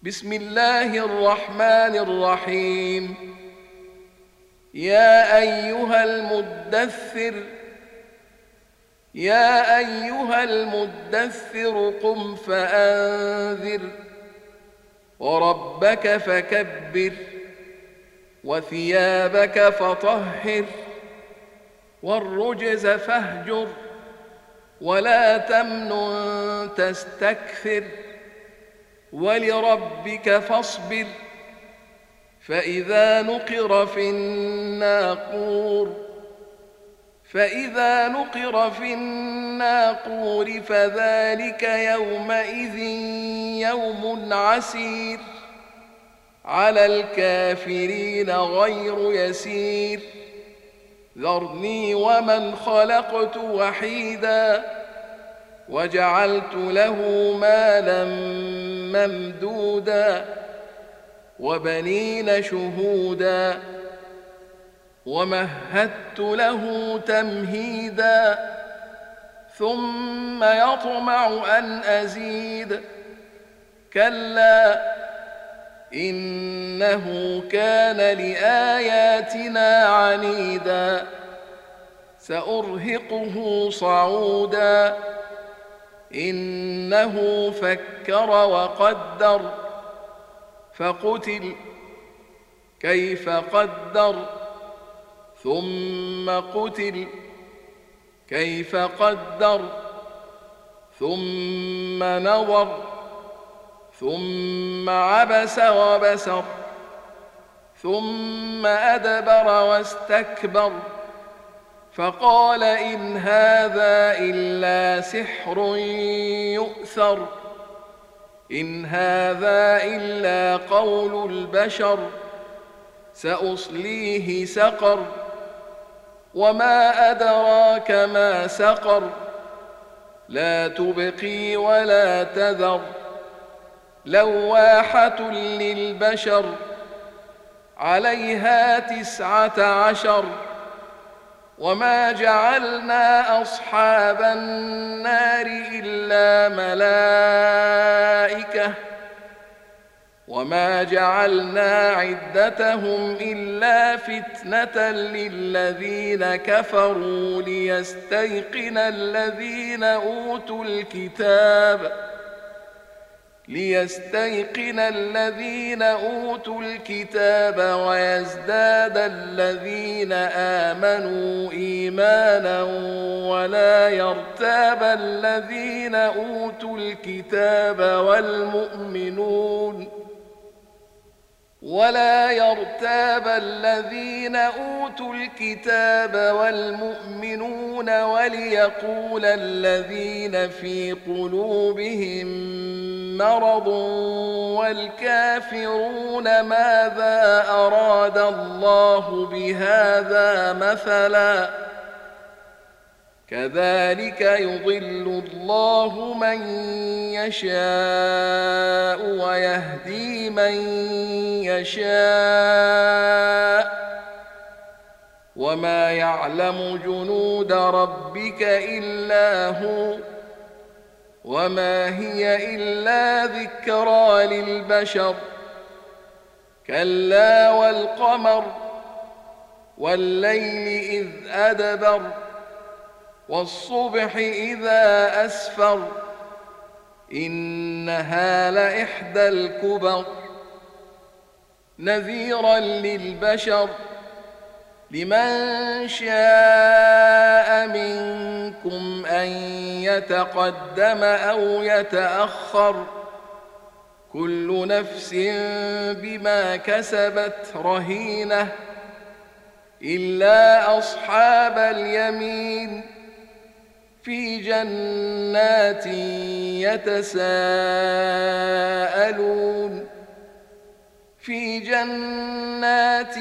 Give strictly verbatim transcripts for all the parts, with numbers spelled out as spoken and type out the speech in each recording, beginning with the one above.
بسم الله الرحمن الرحيم. يا أيها المدثر يا أيها المدثر قم فأنذر وربك فكبر وثيابك فطهر والرجز فاهجر ولا تمنن تستكثر ولربك فاصبر. فإذا نقر في الناقور فإذا نقر في الناقور فذلك يومئذ يوم عسير على الكافرين غير يسير. ذرني ومن خلقت وحيدا وجعلت له مالا ممدودا وبنين شهودا ومهدت له تمهيدا ثم يطمع أن أزيد كلا إنه كان لآياتنا عنيدا سأرهقه صعودا إنه فكر وقدر فقتل كيف قدر ثم قتل كيف قدر ثم نظر ثم عبس وبسر ثم أدبر واستكبر فقال إن هذا إلا سحر يؤثر إن هذا إلا قول البشر سأصليه سقر وما أدراك ما سقر لا تبقي ولا تذر لواحة للبشر عليها تسعة عشر وما جعلنا أصحاب النار إلا ملائكة وما جعلنا عدتهم إلا فتنة للذين كفروا ليستيقن الذين أوتوا الكتاب ليستيقن الذين أوتوا الكتاب ويزداد الذين آمنوا إيمانا ولا يرتاب الذين أوتوا الكتاب والمؤمنون ولا يرتاب الذين أوتوا الكتاب والمؤمنون وليقول الذين في قلوبهم مرض والكافرون ماذا أراد الله بهذا مثلا كذلك يضل الله من يشاء ويهدي من يشاء وما يعلم جنود ربك إلا هو وما هي إلا ذكرى للبشر كلا والقمر والليل إذ أدبر والصبح إذا أسفر إنها لإحدى الكبر نذيرا للبشر لمن شاء منكم أن يتقدم أو يتأخر كل نفس بما كسبت رهينة إلا أصحاب اليمين في جنات يتساءلون في جنات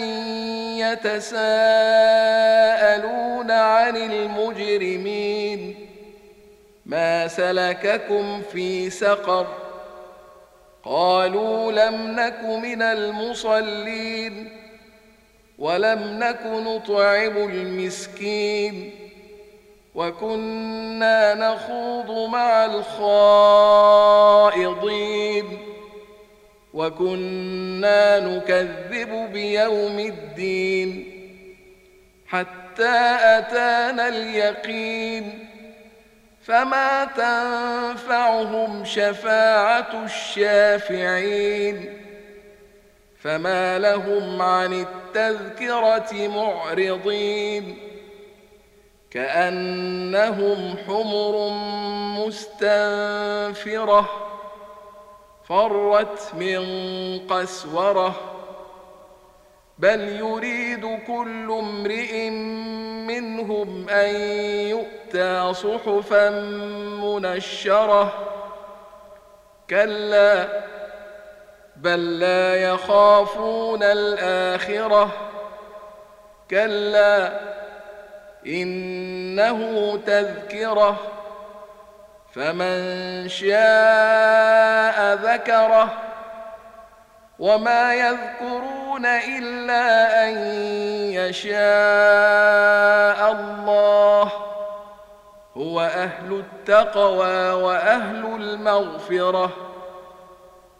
يتساءلون عن المجرمين ما سلككم في سقر قالوا لم نك من المصلين ولم نك نطعم المسكين وكنا نخوض مع الخائضين وكنا نكذب بيوم الدين حتى أتانا اليقين فما تنفعهم شفاعة الشافعين فما لهم عن التذكرة معرضين كأنهم حمر مستنفرة فرت من قسورة بل يريد كل امرئ منهم أن يؤتى صحفا منشرة كلا بل لا يخافون الآخرة كلا إنه تذكرة فمن شاء ذكره وما يذكرون إلا أن يشاء الله هو أهل التقوى وأهل المغفرة